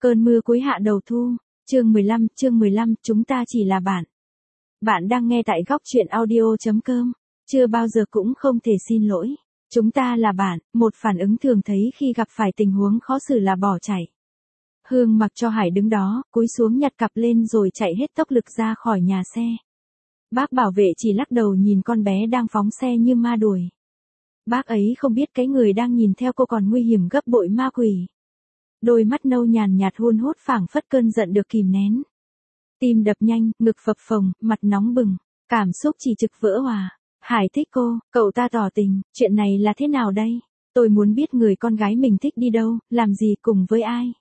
Cơn mưa cuối hạ đầu thu, chương 15, chúng ta chỉ là bạn. Bạn đang nghe tại góc truyện audio.com, chưa bao giờ cũng không thể xin lỗi. Chúng ta là bạn, một phản ứng thường thấy khi gặp phải tình huống khó xử là bỏ chạy. Hương mặc cho Hải đứng đó, cúi xuống nhặt cặp lên rồi chạy hết tốc lực ra khỏi nhà xe. Bác bảo vệ chỉ lắc đầu nhìn con bé đang phóng xe như ma đuổi. Bác ấy không biết cái người đang nhìn theo cô còn nguy hiểm gấp bội ma quỷ. Đôi mắt nâu nhàn nhạt hun hút phảng phất cơn giận được kìm nén. Tim đập nhanh, ngực phập phồng, mặt nóng bừng, cảm xúc chỉ trực vỡ hòa. Hải thích cô, cậu ta tỏ tình, chuyện này là thế nào đây? Tôi muốn biết người con gái mình thích đi đâu, làm gì, cùng với ai.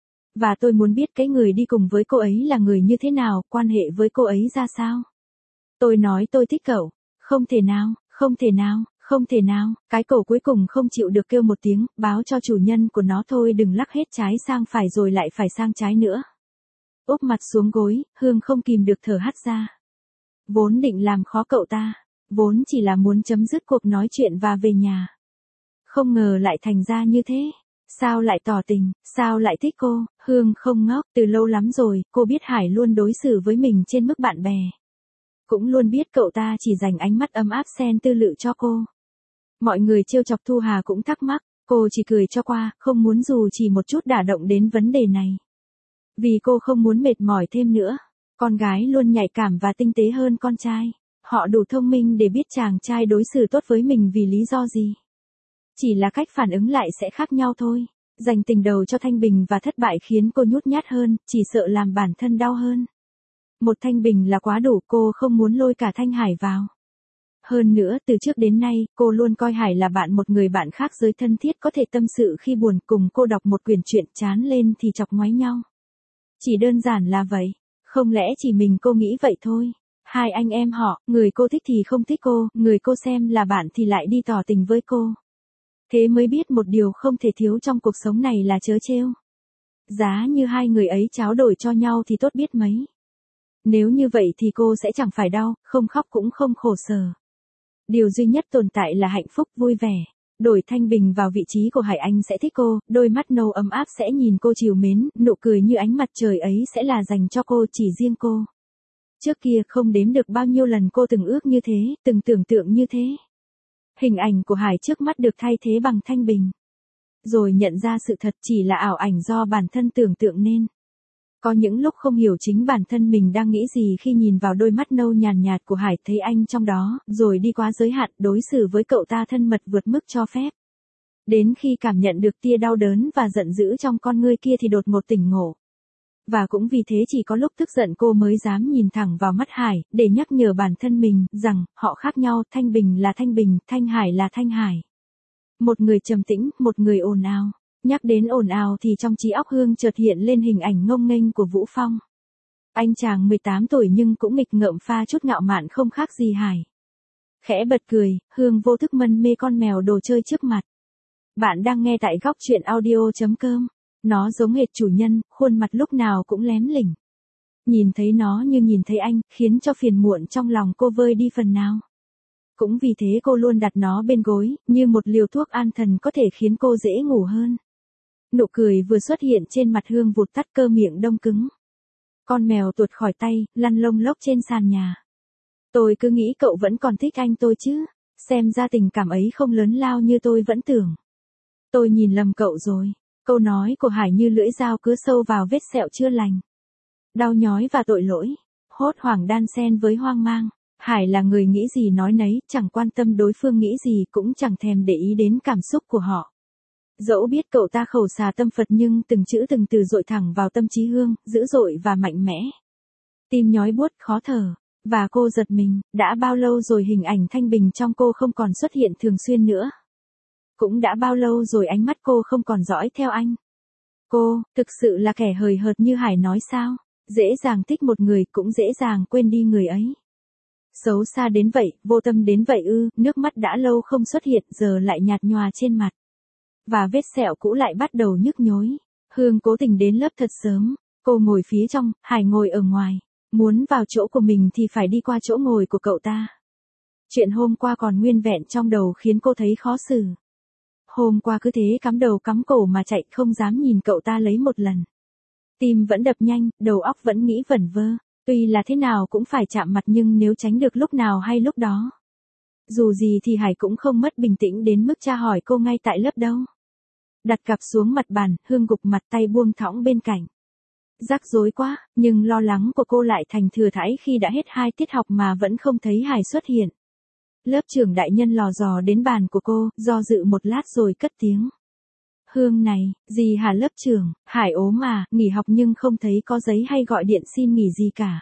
Và tôi muốn biết cái người đi cùng với cô ấy là người như thế nào, quan hệ với cô ấy ra sao. Tôi nói tôi thích cậu. Không thể nào, không thể nào. Không thể nào, cái cổ cuối cùng không chịu được kêu một tiếng, báo cho chủ nhân của nó thôi đừng lắc hết trái sang phải rồi lại phải sang trái nữa. Úp mặt xuống gối, Hương không kìm được thở hắt ra. Vốn định làm khó cậu ta, vốn chỉ là muốn chấm dứt cuộc nói chuyện và về nhà. Không ngờ lại thành ra như thế. Sao lại tỏ tình, sao lại thích cô, Hương không ngốc, từ lâu lắm rồi, cô biết Hải luôn đối xử với mình trên mức bạn bè. Cũng luôn biết cậu ta chỉ dành ánh mắt ấm áp xen tư lự cho cô. Mọi người trêu chọc Thu Hà cũng thắc mắc, cô chỉ cười cho qua, không muốn dù chỉ một chút đả động đến vấn đề này. Vì cô không muốn mệt mỏi thêm nữa. Con gái luôn nhạy cảm và tinh tế hơn con trai. Họ đủ thông minh để biết chàng trai đối xử tốt với mình vì lý do gì. Chỉ là cách phản ứng lại sẽ khác nhau thôi. Dành tình đầu cho Thanh Bình và thất bại khiến cô nhút nhát hơn, chỉ sợ làm bản thân đau hơn. Một Thanh Bình là quá đủ, cô không muốn lôi cả Thanh Hải vào. Hơn nữa, từ trước đến nay, cô luôn coi Hải là bạn, một người bạn khác giới thân thiết có thể tâm sự khi buồn, cùng cô đọc một quyển truyện chán lên thì chọc ngoáy nhau. Chỉ đơn giản là vậy, không lẽ chỉ mình cô nghĩ vậy thôi? Hai anh em họ, người cô thích thì không thích cô, người cô xem là bạn thì lại đi tỏ tình với cô. Thế mới biết một điều không thể thiếu trong cuộc sống này là trớ trêu. Giá như hai người ấy tráo đổi cho nhau thì tốt biết mấy. Nếu như vậy thì cô sẽ chẳng phải đau, không khóc cũng không khổ sở. Điều duy nhất tồn tại là hạnh phúc vui vẻ. Đổi Thanh Bình vào vị trí của Hải Anh sẽ thích cô, đôi mắt nâu ấm áp sẽ nhìn cô trìu mến, nụ cười như ánh mặt trời ấy sẽ là dành cho cô, chỉ riêng cô. Trước kia không đếm được bao nhiêu lần cô từng ước như thế, từng tưởng tượng như thế. Hình ảnh của Hải trước mắt được thay thế bằng Thanh Bình. Rồi nhận ra sự thật chỉ là ảo ảnh do bản thân tưởng tượng nên. Có những lúc không hiểu chính bản thân mình đang nghĩ gì khi nhìn vào đôi mắt nâu nhàn nhạt của Hải, thấy anh trong đó, rồi đi quá giới hạn, đối xử với cậu ta thân mật vượt mức cho phép. Đến khi cảm nhận được tia đau đớn và giận dữ trong con ngươi kia thì đột ngột tỉnh ngộ. Và cũng vì thế chỉ có lúc tức giận cô mới dám nhìn thẳng vào mắt Hải, để nhắc nhở bản thân mình, rằng, họ khác nhau, Thanh Bình là Thanh Bình, Thanh Hải là Thanh Hải. Một người trầm tĩnh, một người ồn ào. Nhắc đến ồn ào thì trong trí óc Hương chợt hiện lên hình ảnh ngông nghênh của Vũ Phong. Anh chàng 18 tuổi nhưng cũng nghịch ngợm pha chút ngạo mạn không khác gì Hải. Khẽ bật cười, Hương vô thức mân mê con mèo đồ chơi trước mặt. Bạn đang nghe tại góc truyện audio.com. Nó giống hệt chủ nhân, khuôn mặt lúc nào cũng lém lỉnh. Nhìn thấy nó như nhìn thấy anh, khiến cho phiền muộn trong lòng cô vơi đi phần nào. Cũng vì thế cô luôn đặt nó bên gối, như một liều thuốc an thần có thể khiến cô dễ ngủ hơn. Nụ cười vừa xuất hiện trên mặt Hương vụt tắt, cơ miệng đông cứng. Con mèo tuột khỏi tay, lăn lông lốc trên sàn nhà. Tôi cứ nghĩ cậu vẫn còn thích anh tôi chứ. Xem ra tình cảm ấy không lớn lao như tôi vẫn tưởng. Tôi nhìn lầm cậu rồi. Câu nói của Hải như lưỡi dao cứa sâu vào vết sẹo chưa lành. Đau nhói và tội lỗi. Hốt hoảng đan xen với hoang mang. Hải là người nghĩ gì nói nấy, chẳng quan tâm đối phương nghĩ gì, cũng chẳng thèm để ý đến cảm xúc của họ. Dẫu biết cậu ta khẩu xà tâm Phật nhưng từng chữ từng từ dội thẳng vào tâm trí Hương, dữ dội và mạnh mẽ. Tim nhói buốt khó thở, và cô giật mình, đã bao lâu rồi hình ảnh Thanh Bình trong cô không còn xuất hiện thường xuyên nữa. Cũng đã bao lâu rồi ánh mắt cô không còn dõi theo anh. Cô, thực sự là kẻ hời hợt như Hải nói sao? Dễ dàng thích một người cũng dễ dàng quên đi người ấy. Xấu xa đến vậy, vô tâm đến vậy ư, nước mắt đã lâu không xuất hiện giờ lại nhạt nhòa trên mặt. Và vết sẹo cũ lại bắt đầu nhức nhối. Hương cố tình đến lớp thật sớm. Cô ngồi phía trong, Hải ngồi ở ngoài. Muốn vào chỗ của mình thì phải đi qua chỗ ngồi của cậu ta. Chuyện hôm qua còn nguyên vẹn trong đầu khiến cô thấy khó xử. Hôm qua cứ thế cắm đầu cắm cổ mà chạy, không dám nhìn cậu ta lấy một lần. Tim vẫn đập nhanh, đầu óc vẫn nghĩ vẩn vơ. Tuy là thế nào cũng phải chạm mặt nhưng nếu tránh được lúc nào hay lúc đó. Dù gì thì Hải cũng không mất bình tĩnh đến mức tra hỏi cô ngay tại lớp đâu. Đặt cặp xuống mặt bàn, Hương gục mặt tay buông thõng bên cạnh. Rắc rối quá, nhưng lo lắng của cô lại thành thừa thãi khi đã hết 2 tiết học mà vẫn không thấy Hải xuất hiện. Lớp trưởng đại nhân lò dò đến bàn của cô, do dự một lát rồi cất tiếng. Hương này, gì hả lớp trưởng, Hải ốm mà, nghỉ học nhưng không thấy có giấy hay gọi điện xin nghỉ gì cả.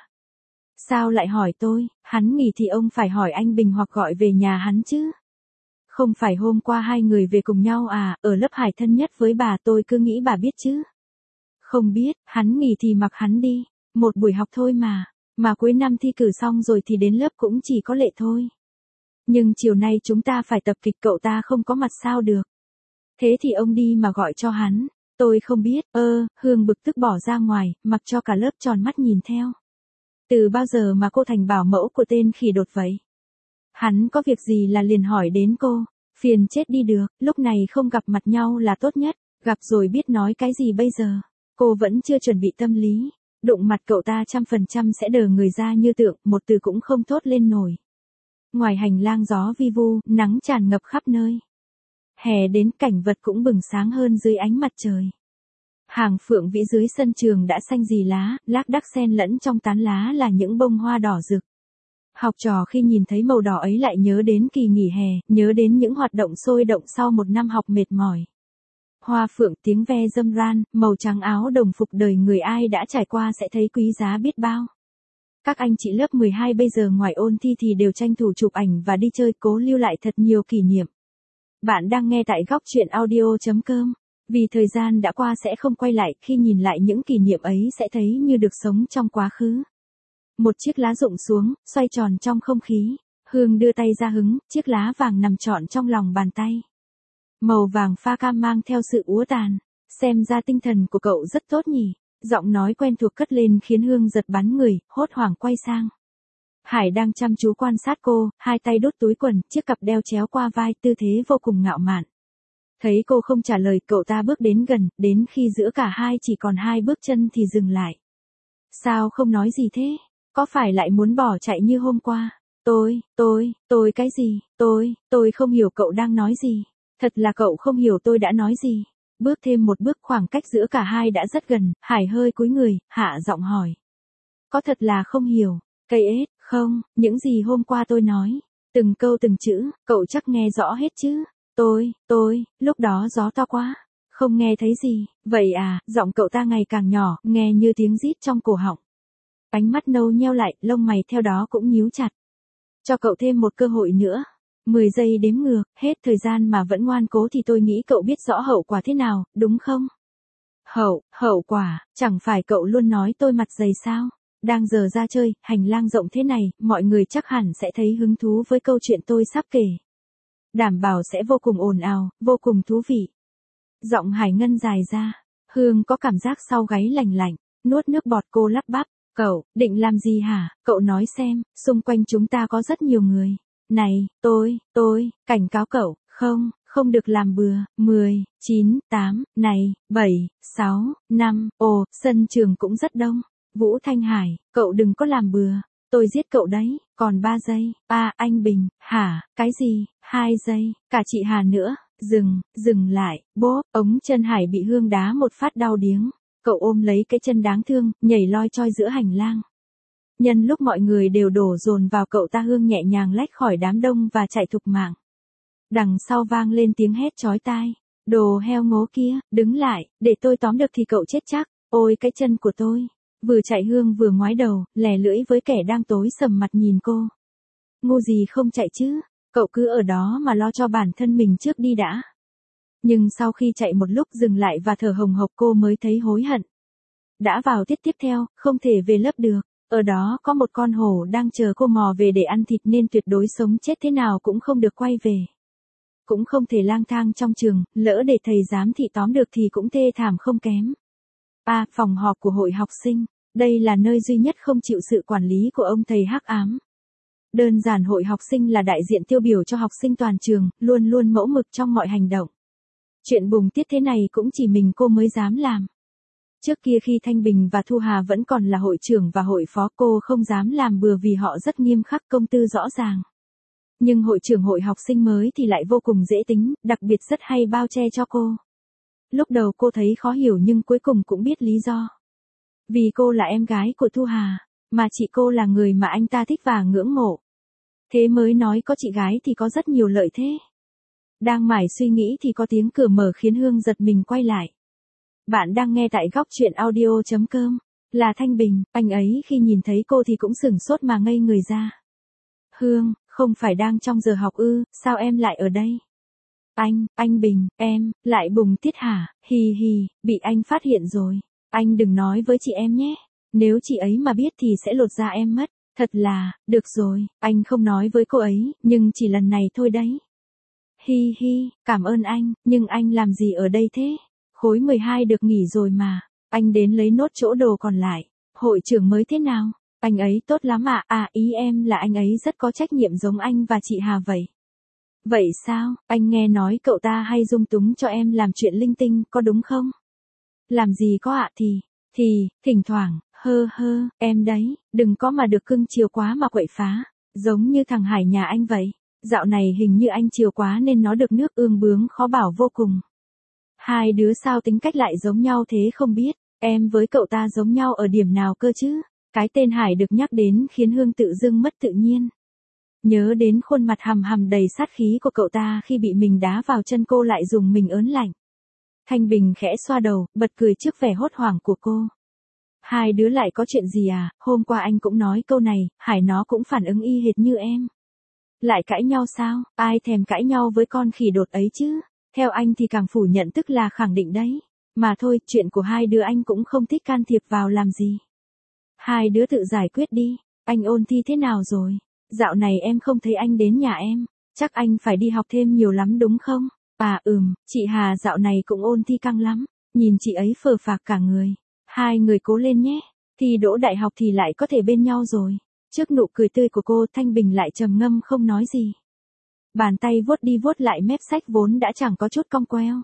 Sao lại hỏi tôi, hắn nghỉ thì ông phải hỏi anh Bình hoặc gọi về nhà hắn chứ. Không phải hôm qua 2 người về cùng nhau à, ở lớp Hải thân nhất với bà tôi cứ nghĩ bà biết chứ. Không biết, hắn nghỉ thì mặc hắn đi, một buổi học thôi mà cuối năm thi cử xong rồi thì đến lớp cũng chỉ có Lệ thôi. Nhưng chiều nay chúng ta phải tập kịch cậu ta không có mặt sao được. Thế thì ông đi mà gọi cho hắn, tôi không biết, Hương bực tức bỏ ra ngoài, mặc cho cả lớp tròn mắt nhìn theo. Từ bao giờ mà cô thành bảo mẫu của tên khỉ đột vậy? Hắn có việc gì là liền hỏi đến cô, phiền chết đi được, lúc này không gặp mặt nhau là tốt nhất, gặp rồi biết nói cái gì bây giờ. Cô vẫn chưa chuẩn bị tâm lý, đụng mặt cậu ta 100% sẽ đờ người ra như tượng, một từ cũng không thốt lên nổi. Ngoài hành lang gió vi vu, nắng tràn ngập khắp nơi. Hè đến cảnh vật cũng bừng sáng hơn dưới ánh mặt trời. Hàng phượng vĩ dưới sân trường đã xanh rì lá, lác đác xen lẫn trong tán lá là những bông hoa đỏ rực. Học trò khi nhìn thấy màu đỏ ấy lại nhớ đến kỳ nghỉ hè, nhớ đến những hoạt động sôi động sau một năm học mệt mỏi. Hoa phượng tiếng ve râm ran, màu trắng áo đồng phục đời người ai đã trải qua sẽ thấy quý giá biết bao. Các anh chị lớp 12 bây giờ ngoài ôn thi thì đều tranh thủ chụp ảnh và đi chơi cố lưu lại thật nhiều kỷ niệm. Bạn đang nghe tại góc chuyện audio.com. Vì thời gian đã qua sẽ không quay lại, khi nhìn lại những kỷ niệm ấy sẽ thấy như được sống trong quá khứ. Một chiếc lá rụng xuống, xoay tròn trong không khí. Hương đưa tay ra hứng, chiếc lá vàng nằm trọn trong lòng bàn tay. Màu vàng pha cam mang theo sự úa tàn. Xem ra tinh thần của cậu rất tốt nhỉ. Giọng nói quen thuộc cất lên khiến Hương giật bắn người, hốt hoảng quay sang. Hải đang chăm chú quan sát cô, hai tay đút túi quần, chiếc cặp đeo chéo qua vai, tư thế vô cùng ngạo mạn. Thấy cô không trả lời, cậu ta bước đến gần, đến khi giữa cả hai chỉ còn 2 bước chân thì dừng lại. Sao không nói gì thế? Có phải lại muốn bỏ chạy như hôm qua? Tôi cái gì? Tôi không hiểu cậu đang nói gì. Thật là cậu không hiểu tôi đã nói gì. Bước thêm một bước, khoảng cách giữa cả hai đã rất gần, Hải hơi cúi người, hạ giọng hỏi. Có thật là không hiểu, cây ếch, không, những gì hôm qua tôi nói. Từng câu từng chữ, cậu chắc nghe rõ hết chứ. Lúc đó gió to quá, không nghe thấy gì. Vậy à, giọng cậu ta ngày càng nhỏ, nghe như tiếng rít trong cổ họng. Ánh mắt nâu nheo lại, lông mày theo đó cũng nhíu chặt. Cho cậu thêm một cơ hội nữa. 10 giây đếm ngược, hết thời gian mà vẫn ngoan cố thì tôi nghĩ cậu biết rõ hậu quả thế nào, đúng không? Hậu quả, chẳng phải cậu luôn nói tôi mặt dày sao? Đang giờ ra chơi, hành lang rộng thế này, mọi người chắc hẳn sẽ thấy hứng thú với câu chuyện tôi sắp kể. Đảm bảo sẽ vô cùng ồn ào, vô cùng thú vị. Giọng Hải ngân dài ra, Hương có cảm giác sau gáy lành lạnh, nuốt nước bọt, cô lắp bắp. Cậu, định làm gì hả? Cậu nói xem, xung quanh chúng ta có rất nhiều người. Này, tôi, cảnh cáo cậu, không được làm bừa. 10, 9, 8, này, 7, 6, 5, sân trường cũng rất đông. Vũ Thanh Hải, cậu đừng có làm bừa. Tôi giết cậu đấy, còn 3 giây. Anh Bình, hả, cái gì, 2 giây, cả chị Hà nữa. Dừng lại, bốp, ống chân Hải bị Hương đá một phát đau điếng. Cậu ôm lấy cái chân đáng thương, nhảy loi choi giữa hành lang. Nhân lúc mọi người đều đổ dồn vào cậu ta, Hương nhẹ nhàng lách khỏi đám đông và chạy thục mạng. Đằng sau vang lên tiếng hét chói tai. Đồ heo ngố kia, đứng lại, để tôi tóm được thì cậu chết chắc. Ôi cái chân của tôi. Vừa chạy Hương vừa ngoái đầu, lè lưỡi với kẻ đang tối sầm mặt nhìn cô. Ngu gì không chạy chứ, cậu cứ ở đó mà lo cho bản thân mình trước đi đã. Nhưng sau khi chạy một lúc dừng lại và thở hồng hộc, cô mới thấy hối hận. Đã vào tiết tiếp theo, không thể về lớp được. Ở đó có một con hổ đang chờ cô mò về để ăn thịt nên tuyệt đối sống chết thế nào cũng không được quay về. Cũng không thể lang thang trong trường, lỡ để thầy giám thị tóm được thì cũng thê thảm không kém. Phòng họp của hội học sinh. Đây là nơi duy nhất không chịu sự quản lý của ông thầy hắc ám. Đơn giản hội học sinh là đại diện tiêu biểu cho học sinh toàn trường, luôn luôn mẫu mực trong mọi hành động. Chuyện bùng tiết thế này cũng chỉ mình cô mới dám làm. Trước kia khi Thanh Bình và Thu Hà vẫn còn là hội trưởng và hội phó, cô không dám làm bừa vì họ rất nghiêm khắc, công tư rõ ràng. Nhưng hội trưởng hội học sinh mới thì lại vô cùng dễ tính, đặc biệt rất hay bao che cho cô. Lúc đầu cô thấy khó hiểu nhưng cuối cùng cũng biết lý do. Vì cô là em gái của Thu Hà, mà chị cô là người mà anh ta thích và ngưỡng mộ. Thế mới nói có chị gái thì có rất nhiều lợi thế. Đang mải suy nghĩ thì có tiếng cửa mở khiến Hương giật mình quay lại. Bạn đang nghe tại góc truyện audio.com. Là Thanh Bình, anh ấy khi nhìn thấy cô thì cũng sửng sốt mà ngây người ra. Hương, không phải đang trong giờ học ư, sao em lại ở đây? Anh Bình, em, lại bùng tiết hả, hi hi, bị anh phát hiện rồi. Anh đừng nói với chị em nhé, nếu chị ấy mà biết thì sẽ lột da em mất. Thật là, được rồi, anh không nói với cô ấy, nhưng chỉ lần này thôi đấy. Hi hi, cảm ơn anh, nhưng anh làm gì ở đây thế? Khối 12 được nghỉ rồi mà, anh đến lấy nốt chỗ đồ còn lại. Hội trưởng mới thế nào? Anh ấy tốt lắm ạ, ý em là anh ấy rất có trách nhiệm giống anh và chị Hà vậy. Vậy sao, anh nghe nói cậu ta hay dung túng cho em làm chuyện linh tinh, có đúng không? Làm gì có ạ thỉnh thoảng, em đấy, đừng có mà được cưng chiều quá mà quậy phá, giống như thằng Hải nhà anh vậy. Dạo này hình như anh chiều quá nên nó được nước ương bướng khó bảo vô cùng. Hai đứa sao tính cách lại giống nhau thế không biết, em với cậu ta giống nhau ở điểm nào cơ chứ? Cái tên Hải được nhắc đến khiến Hương tự dưng mất tự nhiên. Nhớ đến khuôn mặt hầm hầm đầy sát khí của cậu ta khi bị mình đá vào chân, cô lại dùng mình ớn lạnh. Thanh Bình khẽ xoa đầu, bật cười trước vẻ hốt hoảng của cô. Hai đứa lại có chuyện gì à, hôm qua anh cũng nói câu này, Hải nó cũng phản ứng y hệt như em. Lại cãi nhau sao, ai thèm cãi nhau với con khỉ đột ấy chứ, theo anh thì càng phủ nhận tức là khẳng định đấy. Mà thôi, chuyện của hai đứa anh cũng không thích can thiệp vào làm gì. Hai đứa tự giải quyết đi, anh ôn thi thế nào rồi? Dạo này em không thấy anh đến nhà em, chắc anh phải đi học thêm nhiều lắm đúng không? Chị Hà dạo này cũng ôn thi căng lắm, nhìn chị ấy phờ phạc cả người. Hai người cố lên nhé, thi đỗ đại học thì lại có thể bên nhau rồi. Trước nụ cười tươi của cô, Thanh Bình lại trầm ngâm không nói gì. Bàn tay vuốt đi vuốt lại mép sách vốn đã chẳng có chút cong queo.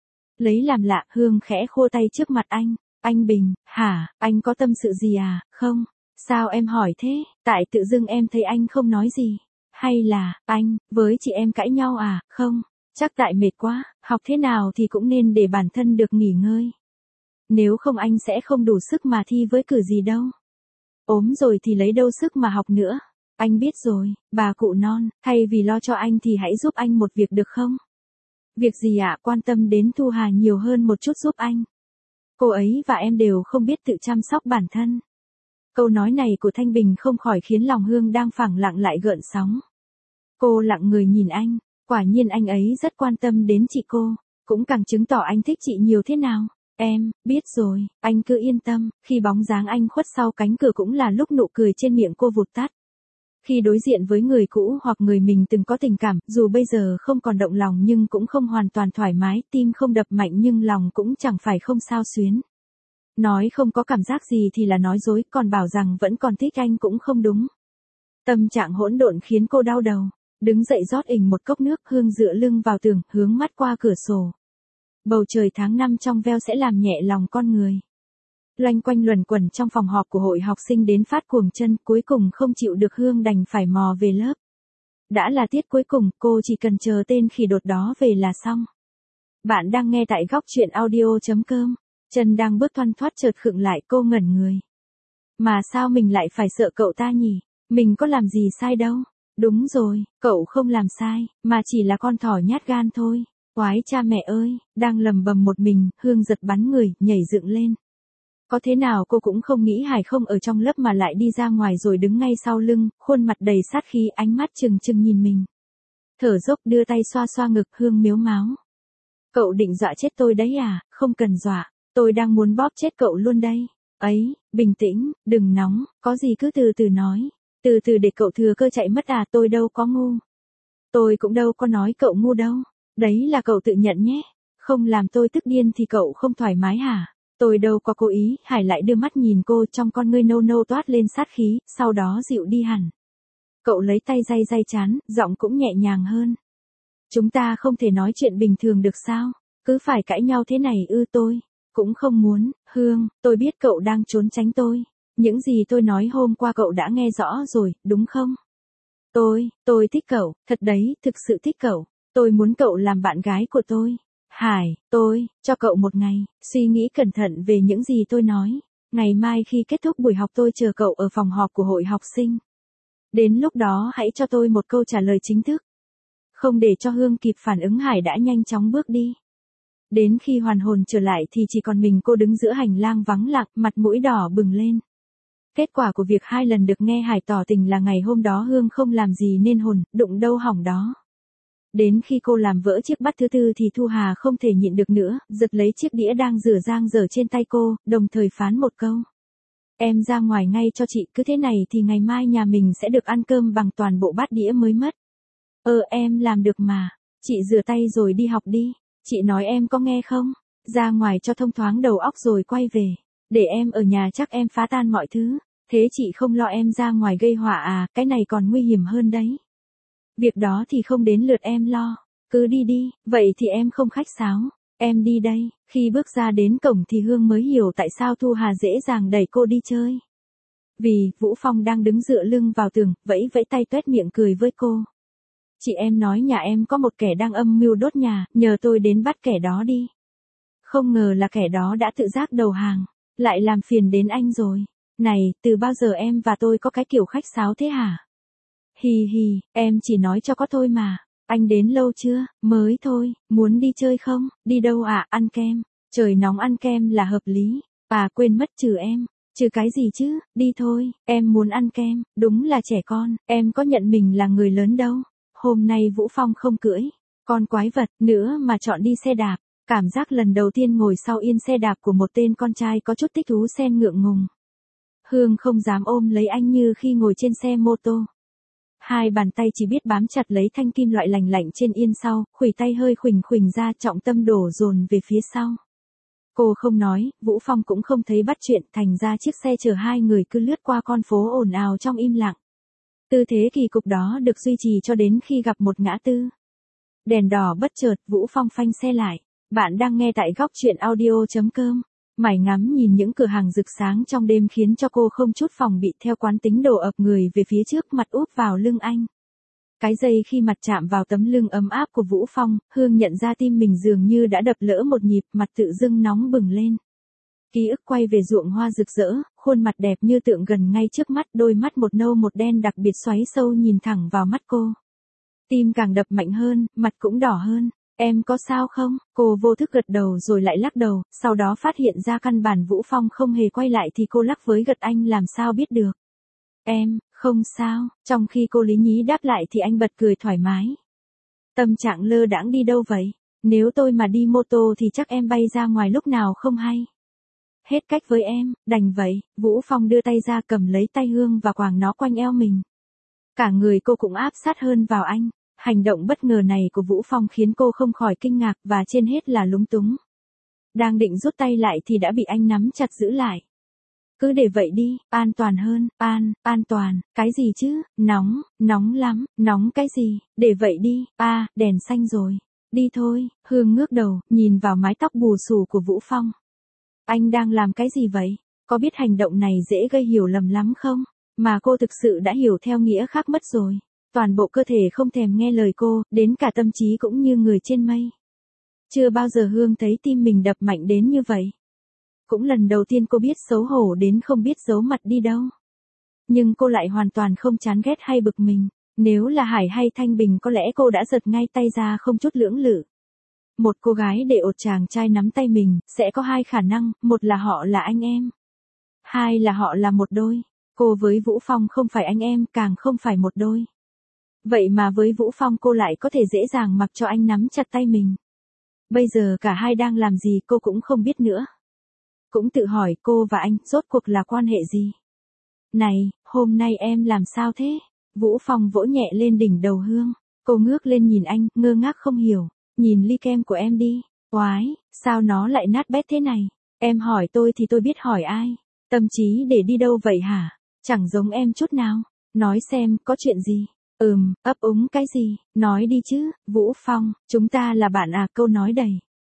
Lấy làm lạ, Hương khẽ khô tay trước mặt anh. Anh Bình, hả, anh có tâm sự gì à, không? Sao em hỏi thế, tại tự dưng em thấy anh không nói gì. Hay là, anh, với chị em cãi nhau à, không? Chắc tại mệt quá, học thế nào thì cũng nên để bản thân được nghỉ ngơi. Nếu không anh sẽ không đủ sức mà thi với cử gì đâu. Ốm rồi thì lấy đâu sức mà học nữa. Anh biết rồi, bà cụ non, thay vì lo cho anh thì hãy giúp anh một việc được không? Việc gì ạ, quan tâm đến Thu Hà nhiều hơn một chút giúp anh. Cô ấy và em đều không biết tự chăm sóc bản thân. Câu nói này của Thanh Bình không khỏi khiến lòng Hương đang phẳng lặng lại gợn sóng. Cô lặng người nhìn anh, quả nhiên anh ấy rất quan tâm đến chị cô, cũng càng chứng tỏ anh thích chị nhiều thế nào. Em, biết rồi, anh cứ yên tâm, khi bóng dáng anh khuất sau cánh cửa cũng là lúc nụ cười trên miệng cô vụt tắt. Khi đối diện với người cũ hoặc người mình từng có tình cảm, dù bây giờ không còn động lòng nhưng cũng không hoàn toàn thoải mái, tim không đập mạnh nhưng lòng cũng chẳng phải không sao xuyến. Nói không có cảm giác gì thì là nói dối, còn bảo rằng vẫn còn thích anh cũng không đúng. Tâm trạng hỗn độn khiến cô đau đầu. Đứng dậy rót ình một cốc nước, Hương dựa lưng vào tường, hướng mắt qua cửa sổ. Bầu trời tháng 5 trong veo sẽ làm nhẹ lòng con người. Loanh quanh luẩn quẩn trong phòng họp của hội học sinh đến phát cuồng chân, cuối cùng không chịu được Hương đành phải mò về lớp. Đã là tiết cuối cùng, cô chỉ cần chờ tên khỉ đột đó về là xong. Bạn đang nghe tại góc truyện audio.com. Chân đang bước thoăn thoắt chợt khựng lại, cô ngẩn người. Mà sao mình lại phải sợ cậu ta nhỉ? Mình có làm gì sai đâu. Đúng rồi, cậu không làm sai, mà chỉ là con thỏ nhát gan thôi. Oái cha mẹ ơi, đang lầm bầm một mình, Hương giật bắn người, nhảy dựng lên. Có thế nào cô cũng không nghĩ Hải không ở trong lớp mà lại đi ra ngoài rồi đứng ngay sau lưng, khuôn mặt đầy sát khí, ánh mắt trừng trừng nhìn mình. Thở dốc đưa tay xoa xoa ngực, Hương miếu máo. Cậu định dọa chết tôi đấy à, không cần dọa, tôi đang muốn bóp chết cậu luôn đây. Ấy, bình tĩnh, đừng nóng, có gì cứ từ từ nói. Từ từ để cậu thừa cơ chạy mất à, tôi đâu có ngu. Tôi cũng đâu có nói cậu ngu đâu. Đấy là cậu tự nhận nhé. Không làm tôi tức điên thì cậu không thoải mái hả? Tôi đâu có cố ý. Hải lại đưa mắt nhìn cô, trong con ngươi nâu nâu toát lên sát khí, sau đó dịu đi hẳn. Cậu lấy tay day day trán, giọng cũng nhẹ nhàng hơn. Chúng ta không thể nói chuyện bình thường được sao? Cứ phải cãi nhau thế này ư? Cũng không muốn, Hương, tôi biết cậu đang trốn tránh tôi. Những gì tôi nói hôm qua cậu đã nghe rõ rồi, đúng không? Tôi thích cậu, thật đấy, thực sự thích cậu. Tôi muốn cậu làm bạn gái của tôi. Hải, cho cậu một ngày, suy nghĩ cẩn thận về những gì tôi nói. Ngày mai khi kết thúc buổi học tôi chờ cậu ở phòng họp của hội học sinh. Đến lúc đó hãy cho tôi một câu trả lời chính thức. Không để cho Hương kịp phản ứng, Hải đã nhanh chóng bước đi. Đến khi hoàn hồn trở lại thì chỉ còn mình cô đứng giữa hành lang vắng lặng, mặt mũi đỏ bừng lên. Kết quả của việc 2 lần được nghe Hải tỏ tình là ngày hôm đó Hương không làm gì nên hồn, đụng đâu hỏng đó. Đến khi cô làm vỡ chiếc bát thứ tư thì Thu Hà không thể nhịn được nữa, giật lấy chiếc đĩa đang rửa dang dở trên tay cô, đồng thời phán một câu. Em ra ngoài ngay cho chị, cứ thế này thì ngày mai nhà mình sẽ được ăn cơm bằng toàn bộ bát đĩa mới mất. Em làm được mà. Chị rửa tay rồi đi học đi. Chị nói em có nghe không? Ra ngoài cho thông thoáng đầu óc rồi quay về. Để em ở nhà chắc em phá tan mọi thứ. Thế chị không lo em ra ngoài gây họa à, cái này còn nguy hiểm hơn đấy. Việc đó thì không đến lượt em lo. Cứ đi đi, vậy thì em không khách sáo. Em đi đây. Khi bước ra đến cổng thì Hương mới hiểu tại sao Thu Hà dễ dàng đẩy cô đi chơi. Vì, Vũ Phong đang đứng dựa lưng vào tường, vẫy vẫy tay tuét miệng cười với cô. Chị em nói nhà em có một kẻ đang âm mưu đốt nhà, nhờ tôi đến bắt kẻ đó đi. Không ngờ là kẻ đó đã tự giác đầu hàng, lại làm phiền đến anh rồi. Này, từ bao giờ em và tôi có cái kiểu khách sáo thế hả? Hì hì, em chỉ nói cho có thôi mà. Anh đến lâu chưa? Mới thôi, muốn đi chơi không? Đi đâu à? Ăn kem. Trời nóng ăn kem là hợp lý. À quên mất trừ em. Trừ cái gì chứ? Đi thôi, em muốn ăn kem. Đúng là trẻ con, em có nhận mình là người lớn đâu. Hôm nay Vũ Phong không cưỡi con quái vật nữa mà chọn đi xe đạp. Cảm giác lần đầu tiên ngồi sau yên xe đạp của một tên con trai có chút thích thú xen ngượng ngùng. Hương không dám ôm lấy anh như khi ngồi trên xe mô tô. Hai bàn tay chỉ biết bám chặt lấy thanh kim loại lành lạnh trên yên sau, khuỷu tay hơi khuỳnh khuỳnh ra, trọng tâm đổ dồn về phía sau. Cô không nói, Vũ Phong cũng không thấy bắt chuyện, thành ra chiếc xe chở hai người cứ lướt qua con phố ồn ào trong im lặng. Tư thế kỳ cục đó được duy trì cho đến khi gặp một ngã tư. Đèn đỏ bất chợt, Vũ Phong phanh xe lại. Bạn đang nghe tại góc truyện audio.com. Mải ngắm nhìn những cửa hàng rực sáng trong đêm khiến cho cô không chút phòng bị, theo quán tính đổ ập người về phía trước, mặt úp vào lưng anh. Cái giây khi mặt chạm vào tấm lưng ấm áp của Vũ Phong, Hương nhận ra tim mình dường như đã đập lỡ một nhịp, mặt tự dưng nóng bừng lên. Ký ức quay về ruộng hoa rực rỡ, khuôn mặt đẹp như tượng gần ngay trước mắt, đôi mắt một nâu một đen đặc biệt xoáy sâu nhìn thẳng vào mắt cô. Tim càng đập mạnh hơn, mặt cũng đỏ hơn. Em có sao không? Cô vô thức gật đầu rồi lại lắc đầu, sau đó phát hiện ra căn bản Vũ Phong không hề quay lại thì cô lắc với gật, anh làm sao biết được. Em, không sao, trong khi cô lý nhí đáp lại thì anh bật cười thoải mái. Tâm trạng lơ đãng đi đâu vậy? Nếu tôi mà đi mô tô thì chắc em bay ra ngoài lúc nào không hay. Hết cách với em, đành vậy. Vũ Phong đưa tay ra cầm lấy tay Hương và quàng nó quanh eo mình. Cả người cô cũng áp sát hơn vào anh. Hành động bất ngờ này của Vũ Phong khiến cô không khỏi kinh ngạc và trên hết là lúng túng. Đang định rút tay lại thì đã bị anh nắm chặt giữ lại. Cứ để vậy đi, an toàn hơn, an toàn, cái gì chứ, nóng lắm, nóng cái gì, để vậy đi, đèn xanh rồi, đi thôi. Hương ngước đầu, nhìn vào mái tóc bù xù của Vũ Phong. Anh đang làm cái gì vậy? Có biết hành động này dễ gây hiểu lầm lắm không? Mà cô thực sự đã hiểu theo nghĩa khác mất rồi. Toàn bộ cơ thể không thèm nghe lời cô, đến cả tâm trí cũng như người trên mây. Chưa bao giờ Hương thấy tim mình đập mạnh đến như vậy. Cũng lần đầu tiên cô biết xấu hổ đến không biết giấu mặt đi đâu. Nhưng cô lại hoàn toàn không chán ghét hay bực mình. Nếu là Hải hay Thanh Bình có lẽ cô đã giật ngay tay ra không chút lưỡng lự. Một cô gái để ột chàng trai nắm tay mình, sẽ có hai khả năng, một là họ là anh em. Hai là họ là một đôi. Cô với Vũ Phong không phải anh em, càng không phải một đôi. Vậy mà với Vũ Phong cô lại có thể dễ dàng mặc cho anh nắm chặt tay mình. Bây giờ cả hai đang làm gì cô cũng không biết nữa. Cũng tự hỏi cô và anh rốt cuộc là quan hệ gì. Này, hôm nay em làm sao thế? Vũ Phong vỗ nhẹ lên đỉnh đầu Hương. Cô ngước lên nhìn anh, ngơ ngác không hiểu. Nhìn ly kem của em đi. Oái, sao nó lại nát bét thế này? Em hỏi tôi thì tôi biết hỏi ai. Tâm trí để đi đâu vậy hả? Chẳng giống em chút nào. Nói xem, có chuyện gì? Ấp úng cái gì? Nói đi chứ, Vũ Phong, chúng ta là bạn à, câu nói đầy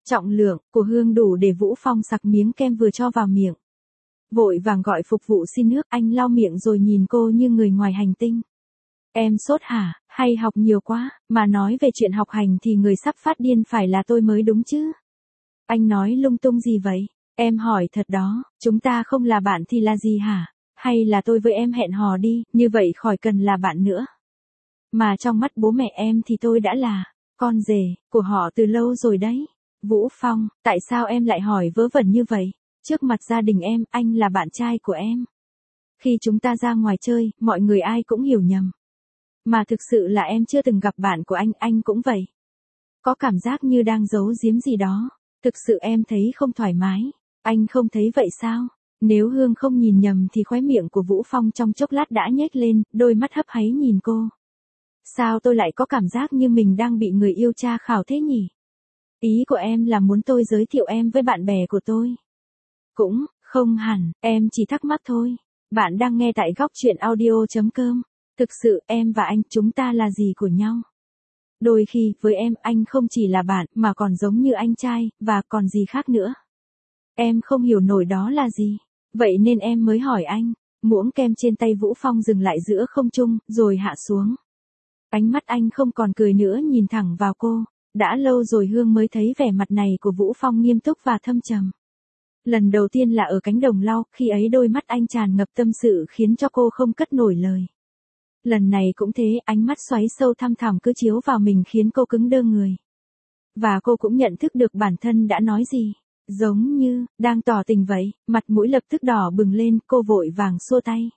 Trọng lượng của Hương đủ để Vũ Phong sặc miếng kem vừa cho vào miệng. Vội vàng gọi phục vụ xin nước, anh lau miệng rồi nhìn cô như người ngoài hành tinh. Em sốt hả, hay học nhiều quá, mà nói về chuyện học hành thì người sắp phát điên phải là tôi mới đúng chứ. Anh nói lung tung gì vậy? Em hỏi thật đó, chúng ta không là bạn thì là gì hả? Hay là tôi với em hẹn hò đi, như vậy khỏi cần là bạn nữa. Mà trong mắt bố mẹ em thì tôi đã là con rể của họ từ lâu rồi đấy. Vũ Phong, tại sao em lại hỏi vớ vẩn như vậy? Trước mặt gia đình em, anh là bạn trai của em. Khi chúng ta ra ngoài chơi, mọi người ai cũng hiểu nhầm. Mà thực sự là em chưa từng gặp bạn của anh cũng vậy. Có cảm giác như đang giấu giếm gì đó. Thực sự em thấy không thoải mái. Anh không thấy vậy sao? Nếu Hương không nhìn nhầm thì khóe miệng của Vũ Phong trong chốc lát đã nhếch lên, đôi mắt hấp háy nhìn cô. Sao tôi lại có cảm giác như mình đang bị người yêu tra khảo thế nhỉ? Ý của em là muốn tôi giới thiệu em với bạn bè của tôi. Cũng, không hẳn, em chỉ thắc mắc thôi. Bạn đang nghe tại góc chuyện audio.com. Thực sự, em và anh, chúng ta là gì của nhau? Đôi khi, với em, anh không chỉ là bạn, mà còn giống như anh trai, và còn gì khác nữa. Em không hiểu nổi đó là gì. Vậy nên em mới hỏi anh. Muỗng kem trên tay Vũ Phong dừng lại giữa không trung, rồi hạ xuống. Ánh mắt anh không còn cười nữa nhìn thẳng vào cô. Đã lâu rồi Hương mới thấy vẻ mặt này của Vũ Phong nghiêm túc và thâm trầm. Lần đầu tiên là ở cánh đồng lau, khi ấy đôi mắt anh tràn ngập tâm sự khiến cho cô không cất nổi lời. Lần này cũng thế, ánh mắt xoáy sâu thăm thẳm cứ chiếu vào mình khiến cô cứng đơ người. Và cô cũng nhận thức được bản thân đã nói gì. Giống như, đang tỏ tình vậy, mặt mũi lập tức đỏ bừng lên, cô vội vàng xua tay.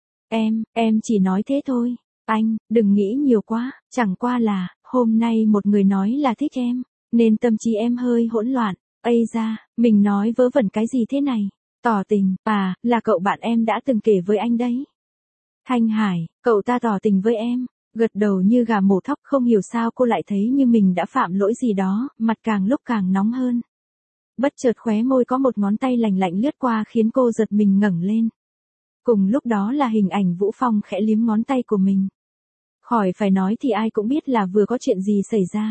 Em chỉ nói thế thôi. Anh, đừng nghĩ nhiều quá, chẳng qua là, hôm nay một người nói là thích em, nên tâm trí em hơi hỗn loạn. Ây da, mình nói vớ vẩn cái gì thế này? Tỏ tình, là cậu bạn em đã từng kể với anh đấy. Thanh Hải, cậu ta tỏ tình với em, gật đầu như gà mổ thóc, không hiểu sao cô lại thấy như mình đã phạm lỗi gì đó, mặt càng lúc càng nóng hơn. Bất chợt khóe môi có một ngón tay lành lạnh lướt qua khiến cô giật mình ngẩng lên. Cùng lúc đó là hình ảnh Vũ Phong khẽ liếm ngón tay của mình. Khỏi phải nói thì ai cũng biết là vừa có chuyện gì xảy ra.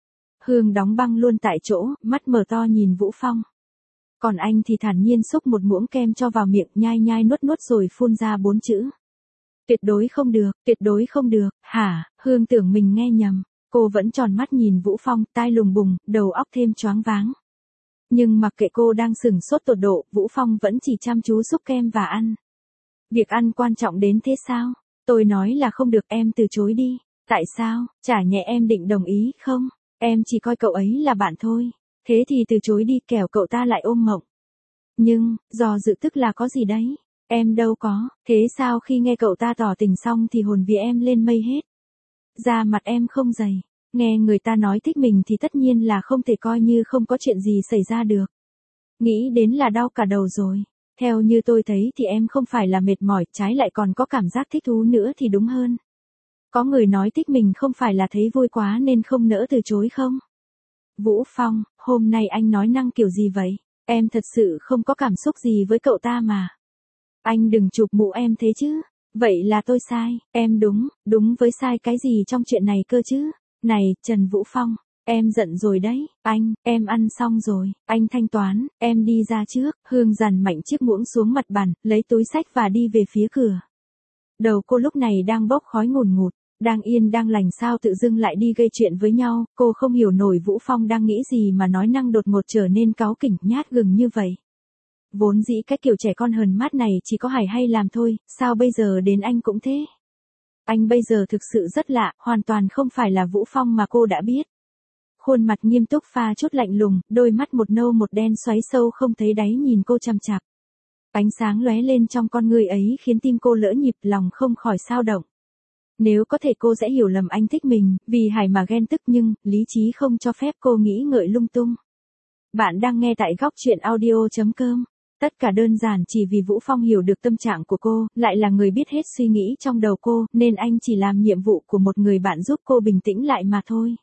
Hương đóng băng luôn tại chỗ, mắt mở to nhìn Vũ Phong. Còn anh thì thản nhiên xúc một muỗng kem cho vào miệng, nhai nhai nuốt nuốt rồi phun ra 4 chữ. Tuyệt đối không được, hả? Hương tưởng mình nghe nhầm. Cô vẫn tròn mắt nhìn Vũ Phong, tai lùng bùng, đầu óc thêm choáng váng. Nhưng mặc kệ cô đang sửng sốt tột độ, Vũ Phong vẫn chỉ chăm chú xúc kem và ăn. Việc ăn quan trọng đến thế sao? Tôi nói là không được, em từ chối đi. Tại sao? Chả nhẽ em định đồng ý không? Em chỉ coi cậu ấy là bạn thôi. Thế thì từ chối đi, kẻo cậu ta lại ôm mộng. Nhưng, do dự tức là có gì đấy? Em đâu có. Thế sao khi nghe cậu ta tỏ tình xong thì hồn vía em lên mây hết? Da mặt em không dày. Nghe người ta nói thích mình thì tất nhiên là không thể coi như không có chuyện gì xảy ra được. Nghĩ đến là đau cả đầu rồi. Theo như tôi thấy thì em không phải là mệt mỏi, trái lại còn có cảm giác thích thú nữa thì đúng hơn. Có người nói thích mình không phải là thấy vui quá nên không nỡ từ chối không? Vũ Phong, hôm nay anh nói năng kiểu gì vậy? Em thật sự không có cảm xúc gì với cậu ta mà. Anh đừng chụp mũ em thế chứ. Vậy là tôi sai, em đúng với sai cái gì trong chuyện này cơ chứ? Này, Trần Vũ Phong, em giận rồi đấy, em ăn xong rồi, anh thanh toán, em đi ra trước. Hương dằn mạnh chiếc muỗng xuống mặt bàn, lấy túi xách và đi về phía cửa. Đầu cô lúc này đang bốc khói ngùn ngụt, đang yên đang lành sao tự dưng lại đi gây chuyện với nhau, cô không hiểu nổi Vũ Phong đang nghĩ gì mà nói năng đột ngột trở nên cáu kỉnh nhát gừng như vậy. Vốn dĩ cái kiểu trẻ con hờn mát này chỉ có Hải hay làm thôi, sao bây giờ đến anh cũng thế? Anh bây giờ thực sự rất lạ, hoàn toàn không phải là Vũ Phong mà cô đã biết. Khuôn mặt nghiêm túc pha chút lạnh lùng, đôi mắt một nâu một đen xoáy sâu không thấy đáy nhìn cô chằm chằm. Ánh sáng lóe lên trong con người ấy khiến tim cô lỡ nhịp, lòng không khỏi xao động. Nếu có thể cô sẽ hiểu lầm anh thích mình, vì Hải mà ghen tức, nhưng lý trí không cho phép cô nghĩ ngợi lung tung. Bạn đang nghe tại góc chuyện audio.com. Tất cả đơn giản chỉ vì Vũ Phong hiểu được tâm trạng của cô, lại là người biết hết suy nghĩ trong đầu cô, nên anh chỉ làm nhiệm vụ của một người bạn giúp cô bình tĩnh lại mà thôi.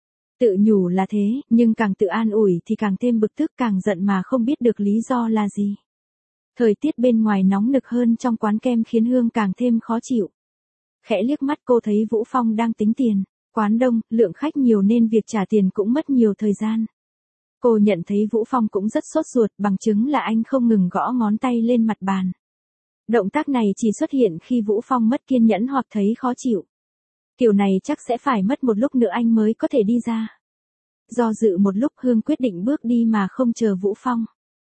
Tự nhủ là thế, nhưng càng tự an ủi thì càng thêm bực tức, càng giận mà không biết được lý do là gì. Thời tiết bên ngoài nóng nực hơn trong quán kem khiến Hương càng thêm khó chịu. Khẽ liếc mắt cô thấy Vũ Phong đang tính tiền. Quán đông, lượng khách nhiều nên việc trả tiền cũng mất nhiều thời gian. Cô nhận thấy Vũ Phong cũng rất sốt ruột, bằng chứng là anh không ngừng gõ ngón tay lên mặt bàn. Động tác này chỉ xuất hiện khi Vũ Phong mất kiên nhẫn hoặc thấy khó chịu. Kiểu này chắc sẽ phải mất một lúc nữa anh mới có thể đi ra. Do dự một lúc Hương quyết định bước đi mà không chờ Vũ Phong.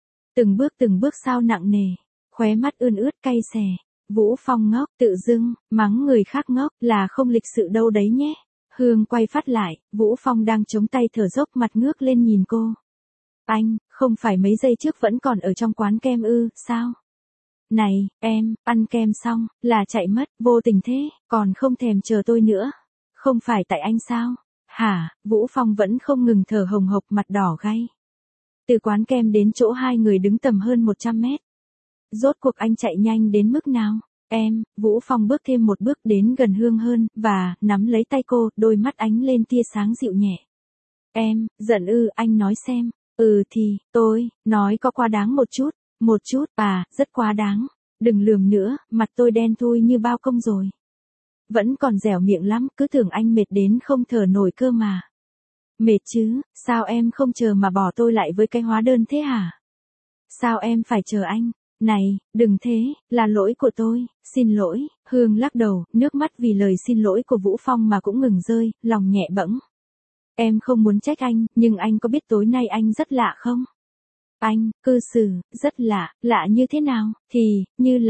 Từng bước sao nặng nề, khóe mắt ươn ướt cay xè. Vũ Phong ngốc, tự dưng, mắng người khác ngốc là không lịch sự đâu đấy nhé. Hương quay phát lại, Vũ Phong đang chống tay thở dốc mặt ngước lên nhìn cô. Anh, không phải mấy giây trước vẫn còn ở trong quán kem ư, sao? Này, em, ăn kem xong, là chạy mất, vô tình thế, còn không thèm chờ tôi nữa. Không phải tại anh sao? Hả, Vũ Phong vẫn không ngừng thở hồng hộc mặt đỏ gay. Từ quán kem đến chỗ hai người đứng tầm hơn 100 mét. Rốt cuộc anh chạy nhanh đến mức nào? Em, Vũ Phong bước thêm một bước đến gần Hương hơn, và, nắm lấy tay cô, đôi mắt ánh lên tia sáng dịu nhẹ. Em, giận ư, anh nói xem. Thì, tôi, nói có quá đáng một chút, rất quá đáng. Đừng lườm nữa, mặt tôi đen thui như bao công rồi. Vẫn còn dẻo miệng lắm, cứ tưởng anh mệt đến không thở nổi cơ mà. Mệt chứ, sao em không chờ mà bỏ tôi lại với cái hóa đơn thế hả? Sao em phải chờ anh? Này, đừng thế, là lỗi của tôi, xin lỗi. Hương lắc đầu, nước mắt vì lời xin lỗi của Vũ Phong mà cũng ngừng rơi, lòng nhẹ bẫng. Em không muốn trách anh, nhưng anh có biết tối nay anh rất lạ không? Anh, cư xử, rất lạ, lạ như thế nào? Thì, như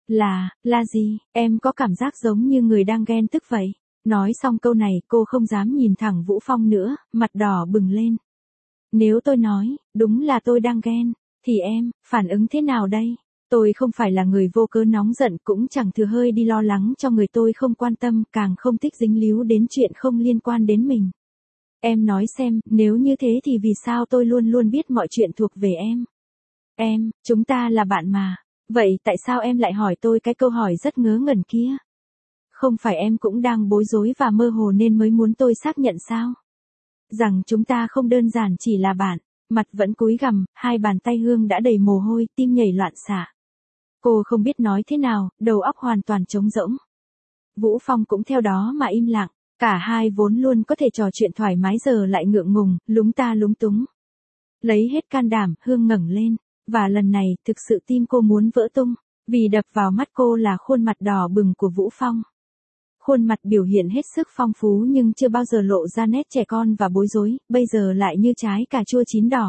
là gì? Em có cảm giác giống như người đang ghen tức vậy. Nói xong câu này cô không dám nhìn thẳng Vũ Phong nữa, mặt đỏ bừng lên. Nếu tôi nói, đúng là tôi đang ghen, thì em, phản ứng thế nào đây? Tôi không phải là người vô cớ nóng giận, cũng chẳng thừa hơi đi lo lắng cho người tôi không quan tâm, càng không thích dính líu đến chuyện không liên quan đến mình. Em nói xem, nếu như thế thì vì sao tôi luôn luôn biết mọi chuyện thuộc về em? Em, chúng ta là bạn mà. Vậy tại sao em lại hỏi tôi cái câu hỏi rất ngớ ngẩn kia? Không phải em cũng đang bối rối và mơ hồ nên mới muốn tôi xác nhận sao? Rằng chúng ta không đơn giản chỉ là bạn. Mặt vẫn cúi gằm, hai bàn tay Hương đã đầy mồ hôi, tim nhảy loạn xạ. Cô không biết nói thế nào, đầu óc hoàn toàn trống rỗng. Vũ Phong cũng theo đó mà im lặng. Cả hai vốn luôn có thể trò chuyện thoải mái giờ lại ngượng ngùng, lúng ta lúng túng. Lấy hết can đảm, Hương ngẩng lên. Và lần này, thực sự tim cô muốn vỡ tung. Vì đập vào mắt cô là khuôn mặt đỏ bừng của Vũ Phong. Khuôn mặt biểu hiện hết sức phong phú nhưng chưa bao giờ lộ ra nét trẻ con và bối rối, bây giờ lại như trái cà chua chín đỏ.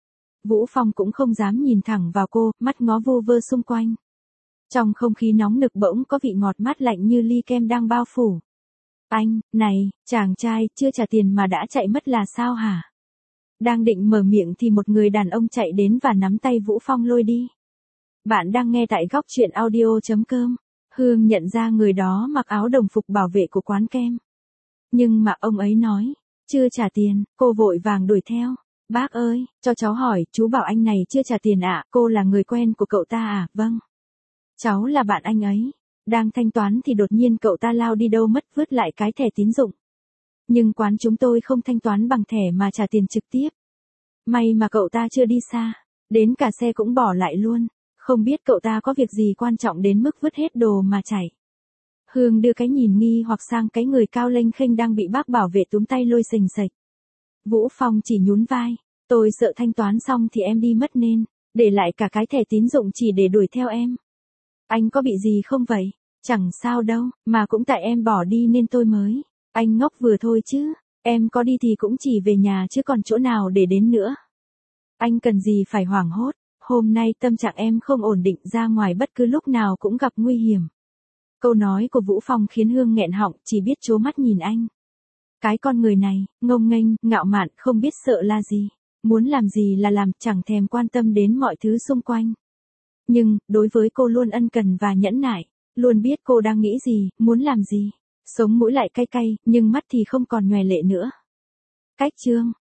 Vũ Phong cũng không dám nhìn thẳng vào cô, mắt ngó vu vơ xung quanh. Trong không khí nóng nực bỗng có vị ngọt mát lạnh như ly kem đang bao phủ. Anh, này, chàng trai, chưa trả tiền mà đã chạy mất là sao hả? Đang định mở miệng thì một người đàn ông chạy đến và nắm tay Vũ Phong lôi đi. Bạn đang nghe tại góc truyện audio.com. Hương nhận ra người đó mặc áo đồng phục bảo vệ của quán kem. Nhưng mà ông ấy nói, chưa trả tiền, cô vội vàng đuổi theo. Bác ơi, cho cháu hỏi, chú bảo anh này chưa trả tiền ạ, cô là người quen của cậu ta à? Vâng. Cháu là bạn anh ấy. Đang thanh toán thì đột nhiên cậu ta lao đi đâu mất, vứt lại cái thẻ tín dụng. Nhưng quán chúng tôi không thanh toán bằng thẻ mà trả tiền trực tiếp. May mà cậu ta chưa đi xa, đến cả xe cũng bỏ lại luôn. Không biết cậu ta có việc gì quan trọng đến mức vứt hết đồ mà chạy. Hương đưa cái nhìn nghi hoặc sang cái người cao lênh khênh đang bị bác bảo vệ túm tay lôi xềnh xệch. Vũ Phong chỉ nhún vai. Tôi sợ thanh toán xong thì em đi mất nên, để lại cả cái thẻ tín dụng chỉ để đuổi theo em. Anh có bị gì không vậy? Chẳng sao đâu, mà cũng tại em bỏ đi nên tôi mới. Anh ngốc vừa thôi chứ, em có đi thì cũng chỉ về nhà chứ còn chỗ nào để đến nữa. Anh cần gì phải hoảng hốt, hôm nay tâm trạng em không ổn định, ra ngoài bất cứ lúc nào cũng gặp nguy hiểm. Câu nói của Vũ Phong khiến Hương nghẹn họng, chỉ biết trố mắt nhìn anh. Cái con người này, ngông nghênh, ngạo mạn, không biết sợ là gì. Muốn làm gì là làm, chẳng thèm quan tâm đến mọi thứ xung quanh. Nhưng, đối với cô luôn ân cần và nhẫn nại, luôn biết cô đang nghĩ gì, muốn làm gì. Sống mũi lại cay cay, nhưng mắt thì không còn nhòe lệ nữa. Cách chương